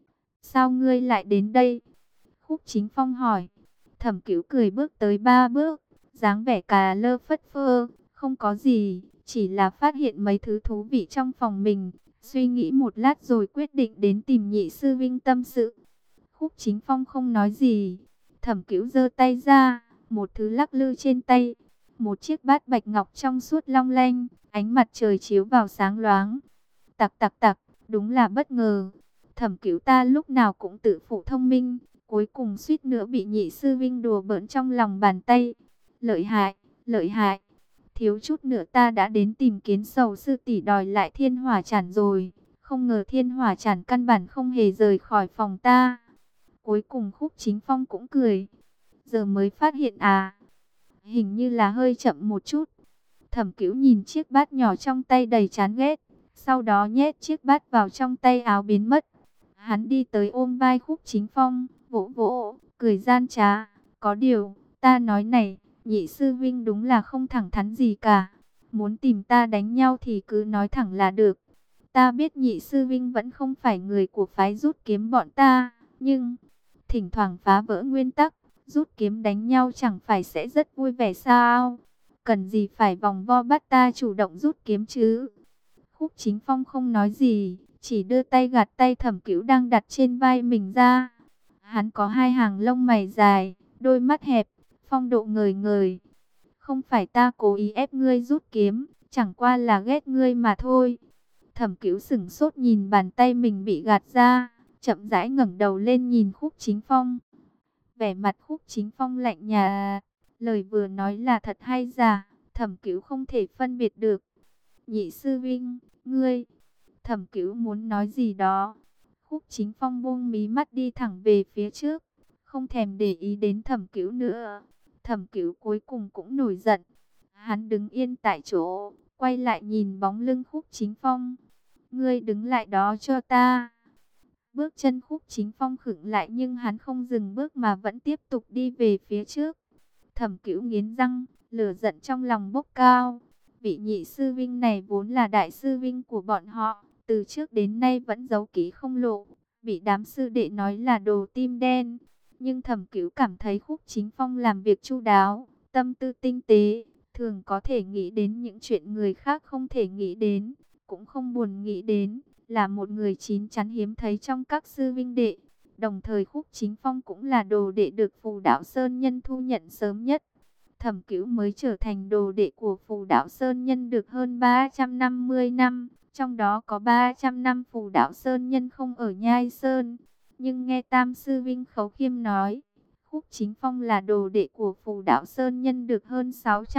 Sao ngươi lại đến đây? Khúc Chính Phong hỏi. Thẩm Cửu cười bước tới 3 bước, dáng vẻ cà lơ phất phơ, không có gì, chỉ là phát hiện mấy thứ thú vị trong phòng mình. Suy nghĩ một lát rồi quyết định đến tìm Nhị sư vinh tâm sự. Khúc Chính Phong không nói gì. Thẩm Cửu giơ tay ra, một thứ lắc lư trên tay. Một chiếc bát bạch ngọc trong suốt long lanh, ánh mặt trời chiếu vào sáng loáng. Tặc tặc tặc, đúng là bất ngờ. Thẩm Cửu ta lúc nào cũng tự phụ thông minh, cuối cùng suýt nữa bị Nhị sư vinh đùa bỡn trong lòng bàn tay. Lợi hại, lợi hại. Thiếu chút nữa ta đã đến tìm Kiến Sầu sư tỷ đòi lại thiên hỏa chản rồi. Không ngờ thiên hỏa chản căn bản không hề rời khỏi phòng ta. Cuối cùng Khúc Chính Phong cũng cười. Giờ mới phát hiện hình như là hơi chậm một chút. Thẩm Cửu nhìn chiếc bát nhỏ trong tay đầy chán ghét. Sau đó nhét chiếc bát vào trong tay áo biến mất. Hắn đi tới ôm vai Khúc Chính Phong, vỗ vỗ, cười gian trá. Có điều, ta nói này, nhị sư vinh đúng là không thẳng thắn gì cả. Muốn tìm ta đánh nhau thì cứ nói thẳng là được. Ta biết nhị sư vinh vẫn không phải người của phái rút kiếm bọn ta, nhưng thỉnh thoảng phá vỡ nguyên tắc, rút kiếm đánh nhau chẳng phải sẽ rất vui vẻ sao? Cần gì phải vòng vo bắt ta chủ động rút kiếm chứ? Khúc Chính Phong không nói gì, chỉ đưa tay gạt tay Thẩm Cửu đang đặt trên vai mình ra. Hắn có hai hàng lông mày dài, đôi mắt hẹp, phong độ ngời ngời. Không phải ta cố ý ép ngươi rút kiếm, chẳng qua là ghét ngươi mà thôi. Thẩm Cửu sững sốt nhìn bàn tay mình bị gạt ra, chậm rãi ngẩng đầu lên nhìn Khúc Chính Phong. Vẻ mặt Khúc Chính Phong lạnh nhạt, lời vừa nói là thật hay giả, Thẩm Cửu không thể phân biệt được. Nhị sư vinh, ngươi, Thẩm Cửu muốn nói gì đó. Khúc Chính Phong buông mí mắt đi thẳng về phía trước, không thèm để ý đến Thẩm Cửu nữa. Thẩm Cửu cuối cùng cũng nổi giận. Hắn đứng yên tại chỗ, quay lại nhìn bóng lưng Khúc Chính Phong. Ngươi đứng lại đó cho ta. Bước chân Khúc Chính Phong khựng lại nhưng hắn không dừng bước mà vẫn tiếp tục đi về phía trước. Thẩm Cửu nghiến răng, lửa giận trong lòng bốc cao. Vị nhị sư vinh này vốn là đại sư vinh của bọn họ, từ trước đến nay vẫn giấu kỹ không lộ, bị đám sư đệ nói là đồ tim đen. Nhưng Thẩm Cửu cảm thấy Khúc Chính Phong làm việc chu đáo, tâm tư tinh tế, thường có thể nghĩ đến những chuyện người khác không thể nghĩ đến, cũng không buồn nghĩ đến, là một người chín chắn hiếm thấy trong các sư vinh đệ. Đồng thời Khúc Chính Phong cũng là đồ đệ được Phù Đạo Sơn Nhân thu nhận sớm nhất. Thẩm Cửu mới trở thành đồ đệ của Phù Đạo Sơn Nhân được hơn 350 năm, trong đó có 300 năm Phù Đạo Sơn Nhân không ở Nhai Sơn. Nhưng nghe Tam Sư Vinh Khấu Khiêm nói, Khúc Chính Phong là đồ đệ của Phù Đạo Sơn Nhân được hơn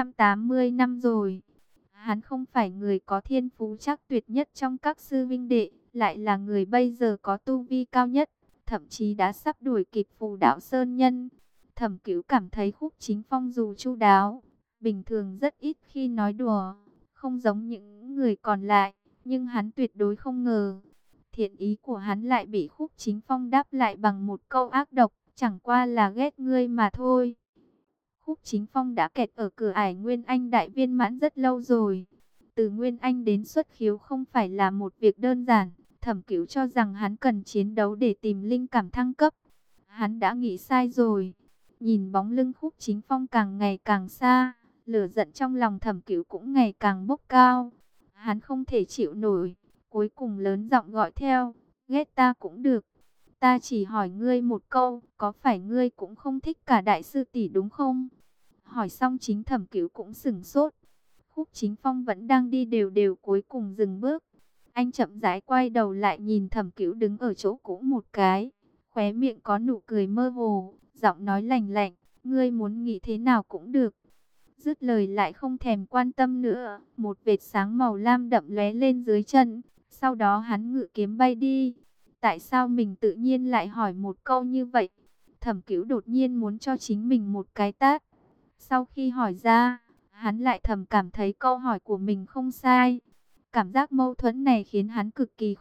680 năm rồi. Hắn không phải người có thiên phú chắc tuyệt nhất trong các sư vinh đệ, lại là người bây giờ có tu vi cao nhất, thậm chí đã sắp đuổi kịp Phù Đạo Sơn Nhân. Thẩm Cửu cảm thấy Khúc Chính Phong dù chu đáo, bình thường rất ít khi nói đùa, không giống những người còn lại, nhưng hắn tuyệt đối không ngờ, thiện ý của hắn lại bị Khúc Chính Phong đáp lại bằng một câu ác độc, chẳng qua là ghét ngươi mà thôi. Khúc Chính Phong đã kẹt ở cửa ải Nguyên Anh đại viên mãn rất lâu rồi. Từ Nguyên Anh đến xuất khiếu không phải là một việc đơn giản. Thẩm Cửu cho rằng hắn cần chiến đấu để tìm linh cảm thăng cấp. Hắn đã nghĩ sai rồi. Nhìn bóng lưng Khúc Chính Phong càng ngày càng xa, lửa giận trong lòng Thẩm Cửu cũng ngày càng bốc cao. Hắn không thể chịu nổi, cuối cùng lớn giọng gọi theo, ghét ta cũng được. Ta chỉ hỏi ngươi một câu, có phải ngươi cũng không thích cả đại sư tỷ đúng không? Hỏi xong chính Thẩm Cửu cũng sửng sốt. Khúc Chính Phong vẫn đang đi đều đều cuối cùng dừng bước. Anh chậm rãi quay đầu lại nhìn Thẩm Cửu đứng ở chỗ cũ một cái. Khóe miệng có nụ cười mơ hồ, giọng nói lạnh lạnh, ngươi muốn nghĩ thế nào cũng được. Dứt lời lại không thèm quan tâm nữa, một vệt sáng màu lam đậm lóe lên dưới chân. Sau đó hắn ngự kiếm bay đi. Tại sao mình tự nhiên lại hỏi một câu như vậy? Thẩm Cửu đột nhiên muốn cho chính mình một cái tát. Sau khi hỏi ra, hắn lại thầm cảm thấy câu hỏi của mình không sai. Cảm giác mâu thuẫn này khiến hắn cực kỳ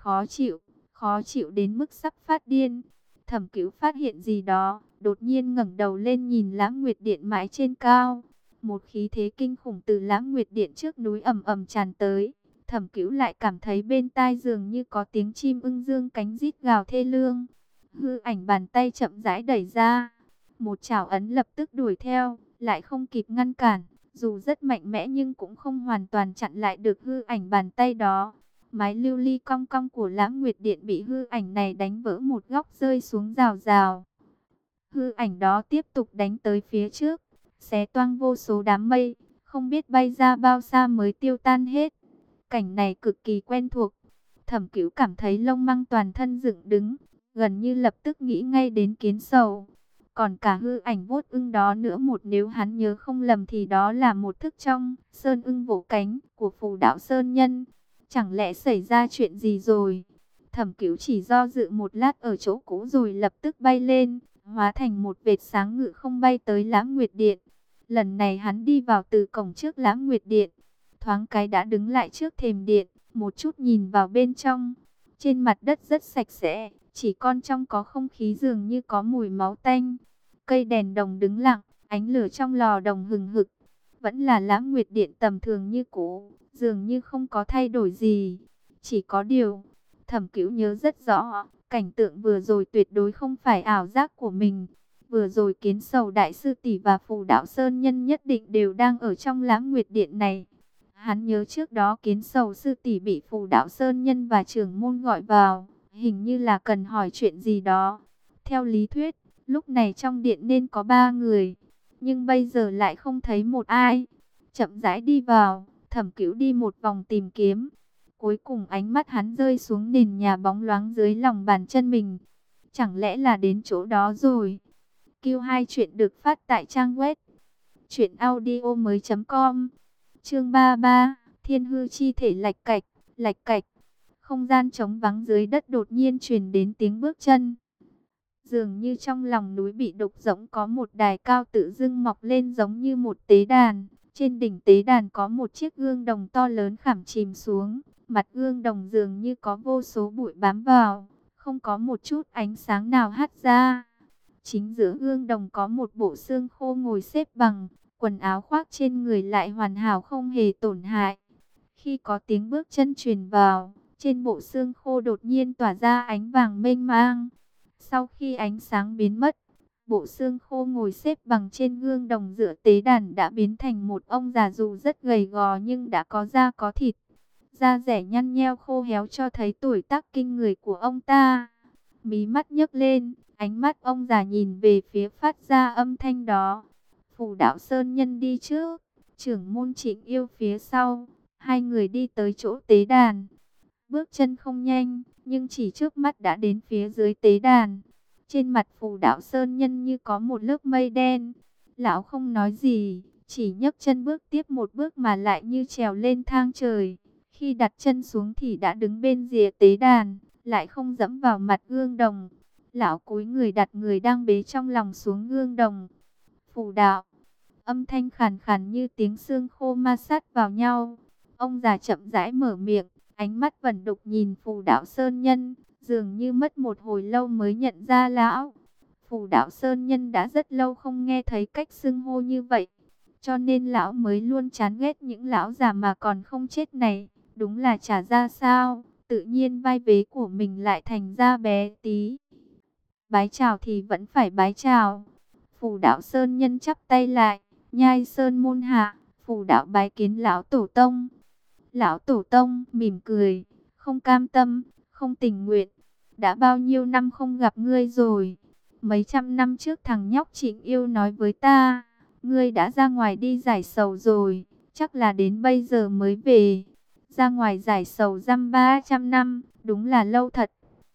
khó chịu đến mức sắp phát điên. Thẩm Cửu phát hiện gì đó, đột nhiên ngẩng đầu lên nhìn Lãng Nguyệt Điện mãi trên cao. Một khí thế kinh khủng từ Lãng Nguyệt Điện trước núi ầm ầm tràn tới. Thẩm Cửu lại cảm thấy bên tai dường như có tiếng chim ưng dương cánh rít gào thê lương. Hư ảnh bàn tay chậm rãi đẩy ra, một chảo ấn lập tức đuổi theo, lại không kịp ngăn cản, dù rất mạnh mẽ nhưng cũng không hoàn toàn chặn lại được hư ảnh bàn tay đó. Mái lưu ly cong cong của Lãng Nguyệt Điện bị hư ảnh này đánh vỡ một góc rơi xuống rào rào. Hư ảnh đó tiếp tục đánh tới phía trước, xé toang vô số đám mây, không biết bay ra bao xa mới tiêu tan hết. Cảnh này cực kỳ quen thuộc. Thẩm Cửu cảm thấy lông măng toàn thân dựng đứng, gần như lập tức nghĩ ngay đến Kiến Sầu. Còn cả hư ảnh Vốt Ưng đó nữa, một nếu hắn nhớ không lầm thì đó là một thức trong Sơn Ưng vỗ cánh của Phù Đạo Sơn Nhân. Chẳng lẽ xảy ra chuyện gì rồi? Thẩm Cửu chỉ do dự một lát ở chỗ cũ rồi lập tức bay lên, hóa thành một vệt sáng ngự không bay tới Lãng Nguyệt Điện. Lần này hắn đi vào từ cổng trước Lãng Nguyệt Điện, thoáng cái đã đứng lại trước thềm điện, một chút nhìn vào bên trong. Trên mặt đất rất sạch sẽ, chỉ con trong có không khí dường như có mùi máu tanh. Cây đèn đồng đứng lặng, ánh lửa trong lò đồng hừng hực. Vẫn là Lãng Nguyệt Điện tầm thường như cũ, dường như không có thay đổi gì. Chỉ có điều, Thẩm Cửu nhớ rất rõ, cảnh tượng vừa rồi tuyệt đối không phải ảo giác của mình. Vừa rồi Kiến Sầu đại sư tỷ và Phù Đạo Sơn nhân nhất định đều đang ở trong Lãng Nguyệt Điện này. Hắn nhớ trước đó Kiến Sầu sư tỷ bị Phù Đạo Sơn nhân và trưởng môn gọi vào, hình như là cần hỏi chuyện gì đó. Theo lý thuyết, lúc này trong điện nên có 3 người, nhưng bây giờ lại không thấy một ai. Chậm rãi đi vào, Thẩm Cửu đi một vòng tìm kiếm. Cuối cùng ánh mắt hắn rơi xuống nền nhà bóng loáng dưới lòng bàn chân mình. Chẳng lẽ là đến chỗ đó rồi? Q2 chuyện được phát tại trang web truyệnaudiomoi.com. Chương 33, Thiên hư chi thể lạch cạch. Không gian trống vắng dưới đất đột nhiên truyền đến tiếng bước chân. Dường như trong lòng núi bị đục rỗng có một đài cao tự dưng mọc lên giống như một tế đàn. Trên đỉnh tế đàn có một chiếc gương đồng to lớn khảm chìm xuống. Mặt gương đồng dường như có vô số bụi bám vào, không có một chút ánh sáng nào hắt ra. Chính giữa gương đồng có một bộ xương khô ngồi xếp bằng, quần áo khoác trên người lại hoàn hảo không hề tổn hại. Khi có tiếng bước chân truyền vào, trên bộ xương khô đột nhiên tỏa ra ánh vàng mênh mang. Sau khi ánh sáng biến mất, bộ xương khô ngồi xếp bằng trên gương đồng giữa tế đàn đã biến thành một ông già dù rất gầy gò nhưng đã có da có thịt. Da rẻ nhăn nheo khô héo cho thấy tuổi tác kinh người của ông ta. Mí mắt nhấc lên, ánh mắt ông già nhìn về phía phát ra âm thanh đó. Phù Đạo Sơn nhân đi trước, trưởng môn Trịnh Yêu phía sau. Hai người đi tới chỗ tế đàn. Bước chân không nhanh, nhưng chỉ trước mắt đã đến phía dưới tế đàn. Trên mặt Phù Đạo Sơn nhân như có một lớp mây đen. Lão không nói gì, chỉ nhấc chân bước tiếp một bước mà lại như trèo lên thang trời. Khi đặt chân xuống thì đã đứng bên rìa tế đàn, lại không dẫm vào mặt gương đồng. Lão cúi người đặt người đang bế trong lòng xuống gương đồng. Phù Đạo, âm thanh khàn khàn như tiếng xương khô ma sát vào nhau. Ông già chậm rãi mở miệng, ánh mắt vẩn đục nhìn Phù Đạo Sơn nhân, dường như mất một hồi lâu mới nhận ra lão. Phù Đạo Sơn nhân đã rất lâu không nghe thấy cách xưng hô như vậy, cho nên lão mới luôn chán ghét những lão già mà còn không chết này. Đúng là chả ra sao, tự nhiên vai vế của mình lại thành ra bé tí. Bái chào thì vẫn phải bái chào. Phù Đạo Sơn nhân chắp tay lại, nhai sơn môn hạ, Phù Đạo bái kiến lão tổ tông. Lão tổ tông mỉm cười, không cam tâm, không tình nguyện. Đã bao nhiêu năm không gặp ngươi rồi. Mấy trăm năm trước thằng nhóc Trịnh Yêu nói với ta, ngươi đã ra ngoài đi giải sầu rồi, chắc là đến bây giờ mới về. Ra ngoài giải sầu dăm 300 năm, đúng là lâu thật.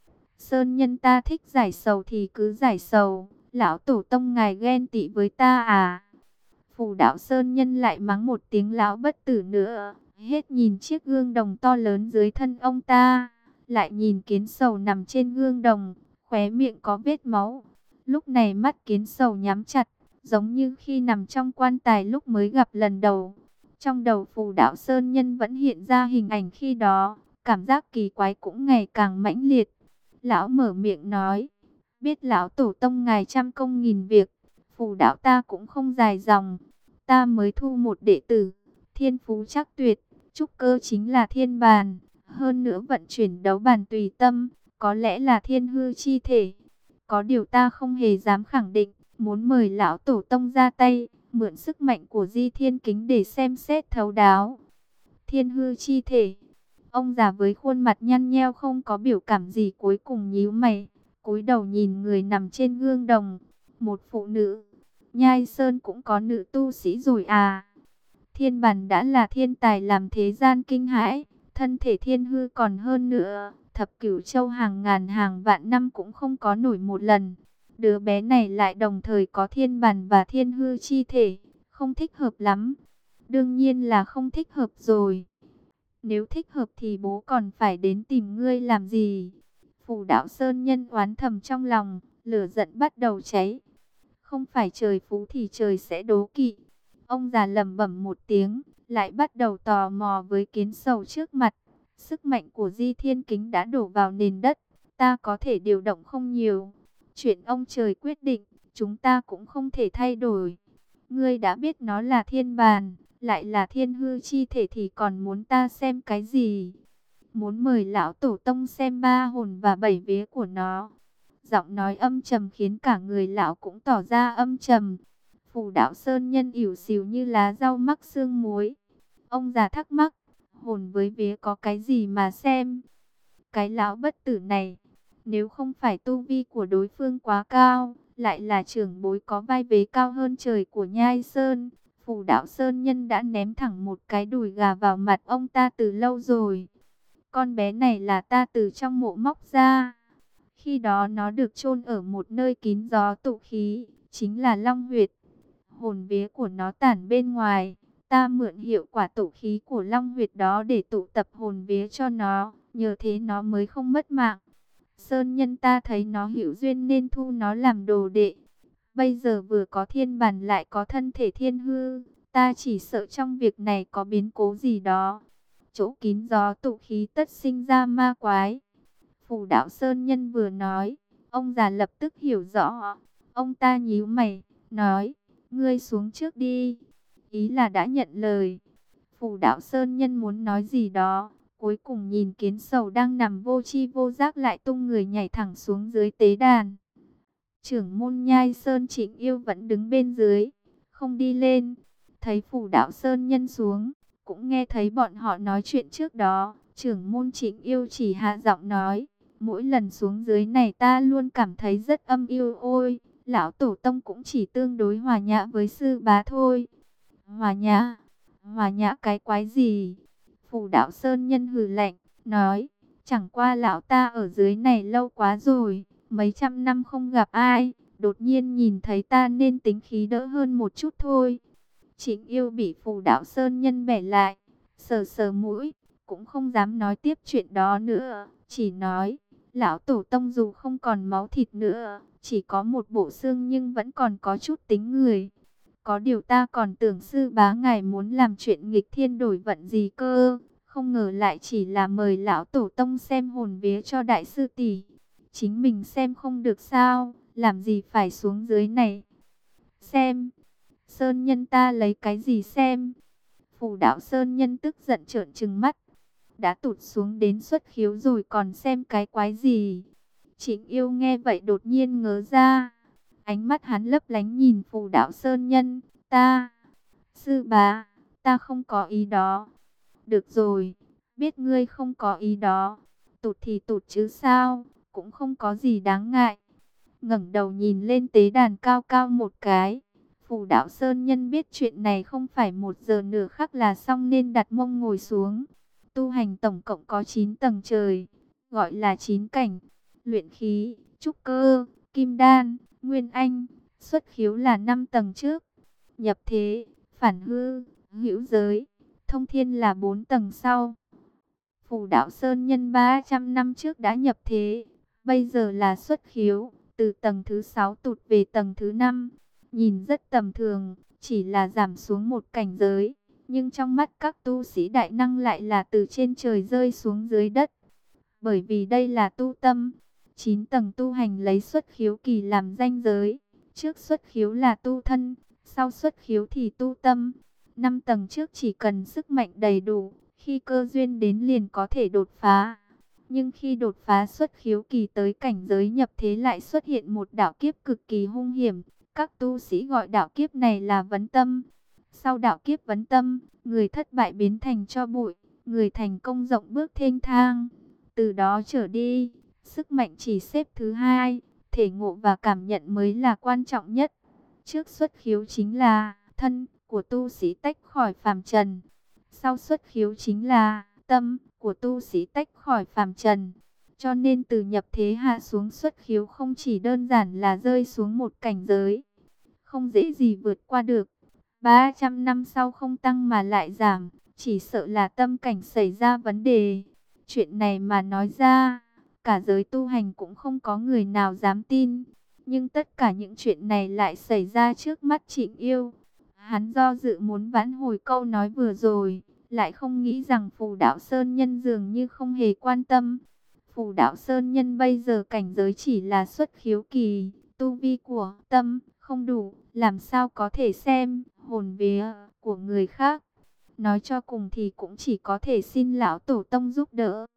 Sơn nhân ta thích giải sầu thì cứ giải sầu, lão tổ tông ngài ghen tị với ta à? Phù Đạo Sơn nhân lại mắng một tiếng lão bất tử nữa, hết nhìn chiếc gương đồng to lớn dưới thân ông ta, lại nhìn Kiến Sầu nằm trên gương đồng, khóe miệng có vết máu. Lúc này mắt Kiến Sầu nhắm chặt, giống như khi nằm trong quan tài lúc mới gặp lần đầu. Trong đầu Phù Đạo Sơn nhân vẫn hiện ra hình ảnh khi đó, cảm giác kỳ quái cũng ngày càng mãnh liệt. Lão mở miệng nói, biết lão tổ tông ngài trăm công nghìn việc, Phù Đạo ta cũng không dài dòng. Ta mới thu một đệ tử, thiên phú chắc tuyệt, trúc cơ chính là thiên bàn, hơn nữa vận chuyển đấu bàn tùy tâm, có lẽ là thiên hư chi thể. Có điều ta không hề dám khẳng định, muốn mời lão tổ tông ra tay, mượn sức mạnh của Di Thiên Kính để xem xét thấu đáo. Thiên hư chi thể. Ông già với khuôn mặt nhăn nheo không có biểu cảm gì cuối cùng nhíu mày, cúi đầu nhìn người nằm trên gương đồng. Một phụ nữ. Nhai Sơn cũng có nữ tu sĩ rồi à? Thiên Bàn đã là thiên tài làm thế gian kinh hãi, thân thể thiên hư còn hơn nữa. Thập Cửu Châu hàng ngàn hàng vạn năm cũng không có nổi một lần. Đứa bé này lại đồng thời có thiên bàn và thiên hư chi thể, không thích hợp lắm. Đương nhiên là không thích hợp rồi. Nếu thích hợp thì bố còn phải đến tìm ngươi làm gì? Phù Đạo Sơn nhân oán thầm trong lòng, lửa giận bắt đầu cháy. Không phải trời phú thì trời sẽ đố kỵ. Ông già lẩm bẩm một tiếng, lại bắt đầu tò mò với Kiến Sầu trước mặt. Sức mạnh của Di Thiên Kính đã đổ vào nền đất, ta có thể điều động không nhiều. Chuyện ông trời quyết định, chúng ta cũng không thể thay đổi. Ngươi đã biết nó là thiên bàn, lại là thiên hư chi thể thì còn muốn ta xem cái gì? Muốn mời lão tổ tông xem 3 hồn và 7 vía của nó. Giọng nói âm trầm khiến cả người lão cũng tỏ ra âm trầm. Phù Đạo Sơn Nhân ỉu xìu như lá rau mắc xương muối. Ông già thắc mắc, hồn với vía có cái gì mà xem? Cái lão bất tử này, nếu không phải tu vi của đối phương quá cao, lại là trưởng bối có vai vế cao hơn trời của Nhai Sơn, Phù Đạo Sơn Nhân đã ném thẳng một cái đùi gà vào mặt ông ta từ lâu rồi. Con bé này là ta từ trong mộ móc ra. Khi đó nó được chôn ở một nơi kín gió tụ khí, chính là Long Huyệt. Hồn vía của nó tản bên ngoài, ta mượn hiệu quả tụ khí của Long Huyệt đó để tụ tập hồn vía cho nó, nhờ thế nó mới không mất mạng. Sơn Nhân ta thấy nó hữu duyên nên thu nó làm đồ đệ. Bây giờ vừa có thiên bản lại có thân thể thiên hư, ta chỉ sợ trong việc này có biến cố gì đó. Chỗ kín gió tụ khí tất sinh ra ma quái. Phù Đạo Sơn Nhân vừa nói, ông già lập tức hiểu rõ. Ông ta nhíu mày, nói, ngươi xuống trước đi. Ý là đã nhận lời. Phù Đạo Sơn Nhân muốn nói gì đó, cuối cùng nhìn Kiến Sầu đang nằm vô tri vô giác lại tung người nhảy thẳng xuống dưới tế đàn. Trưởng môn Nhai Sơn Trịnh Yêu vẫn đứng bên dưới, không đi lên. Thấy Phù Đạo Sơn Nhân xuống, cũng nghe thấy bọn họ nói chuyện trước đó. Trưởng môn Trịnh Yêu chỉ hạ giọng nói, mỗi lần xuống dưới này ta luôn cảm thấy rất âm u ôi. Lão Tổ Tông cũng chỉ tương đối hòa nhã với sư bá thôi. Hòa nhã? Hòa nhã cái quái gì? Phù Đạo Sơn Nhân hừ lạnh, nói, chẳng qua lão ta ở dưới này lâu quá rồi, mấy trăm năm không gặp ai, đột nhiên nhìn thấy ta nên tính khí đỡ hơn một chút thôi. Trịnh Yêu bị Phù Đạo Sơn Nhân bẻ lại, sờ sờ mũi, cũng không dám nói tiếp chuyện đó nữa, chỉ nói, lão Tổ Tông dù không còn máu thịt nữa, chỉ có một bộ xương nhưng vẫn còn có chút tính người. Có điều ta còn tưởng sư bá ngài muốn làm chuyện nghịch thiên đổi vận gì cơ, không ngờ lại chỉ là mời lão tổ tông xem hồn vía cho đại sư tỷ. Chính mình xem không được sao, làm gì phải xuống dưới này. Xem, Sơn Nhân ta lấy cái gì xem? Phù Đạo Sơn Nhân tức giận trợn trừng mắt. Đã tụt xuống đến xuất khiếu rồi còn xem cái quái gì? Trịnh Yêu nghe vậy đột nhiên ngớ ra. Ánh mắt hắn lấp lánh nhìn Phù Đạo Sơn Nhân, sư bá, ta không có ý đó. Được rồi, biết ngươi không có ý đó, tụt thì tụt chứ sao, cũng không có gì đáng ngại. Ngẩng đầu nhìn lên tế đàn cao cao một cái, Phù Đạo Sơn Nhân biết chuyện này không phải 1 giờ nửa khắc là xong nên đặt mông ngồi xuống. Tu hành tổng cộng có 9 tầng trời, gọi là 9 cảnh, luyện khí, trúc cơ, kim đan, nguyên anh, xuất khiếu là 5 tầng trước, nhập thế, phản hư, hữu giới, thông thiên là 4 tầng sau. Phù Đạo Sơn Nhân 300 năm trước đã nhập thế, bây giờ là xuất khiếu, từ tầng thứ 6 tụt về tầng thứ 5, nhìn rất tầm thường, chỉ là giảm xuống một cảnh giới, nhưng trong mắt các tu sĩ đại năng lại là từ trên trời rơi xuống dưới đất, bởi vì đây là tu tâm. 9 tầng tu hành lấy xuất khiếu kỳ làm ranh giới. Trước xuất khiếu là tu thân, sau xuất khiếu thì tu tâm. 5 tầng trước chỉ cần sức mạnh đầy đủ, khi cơ duyên đến liền có thể đột phá. Nhưng khi đột phá xuất khiếu kỳ tới cảnh giới nhập thế lại xuất hiện một đạo kiếp cực kỳ hung hiểm. Các tu sĩ gọi đạo kiếp này là vấn tâm. Sau đạo kiếp vấn tâm, người thất bại biến thành tro bụi, người thành công rộng bước thênh thang. Từ đó trở đi, sức mạnh chỉ xếp thứ 2, thể ngộ và cảm nhận mới là quan trọng nhất. Trước xuất khiếu chính là thân của tu sĩ tách khỏi phàm trần. Sau xuất khiếu chính là tâm của tu sĩ tách khỏi phàm trần. Cho nên từ nhập thế hạ xuống xuất khiếu không chỉ đơn giản là rơi xuống một cảnh giới, không dễ gì vượt qua được. 300 năm sau không tăng mà lại giảm, chỉ sợ là tâm cảnh xảy ra vấn đề. Chuyện này mà nói ra, cả giới tu hành cũng không có người nào dám tin. Nhưng tất cả những chuyện này lại xảy ra trước mắt Trịnh Yêu. Hắn do dự muốn vãn hồi câu nói vừa rồi, lại không nghĩ rằng Phù Đạo Sơn Nhân dường như không hề quan tâm. Phù đạo sơn nhân bây giờ cảnh giới chỉ là xuất khiếu kỳ, tu vi của tâm không đủ, làm sao có thể xem hồn vía của người khác. Nói cho cùng thì cũng chỉ có thể xin lão tổ tông giúp đỡ.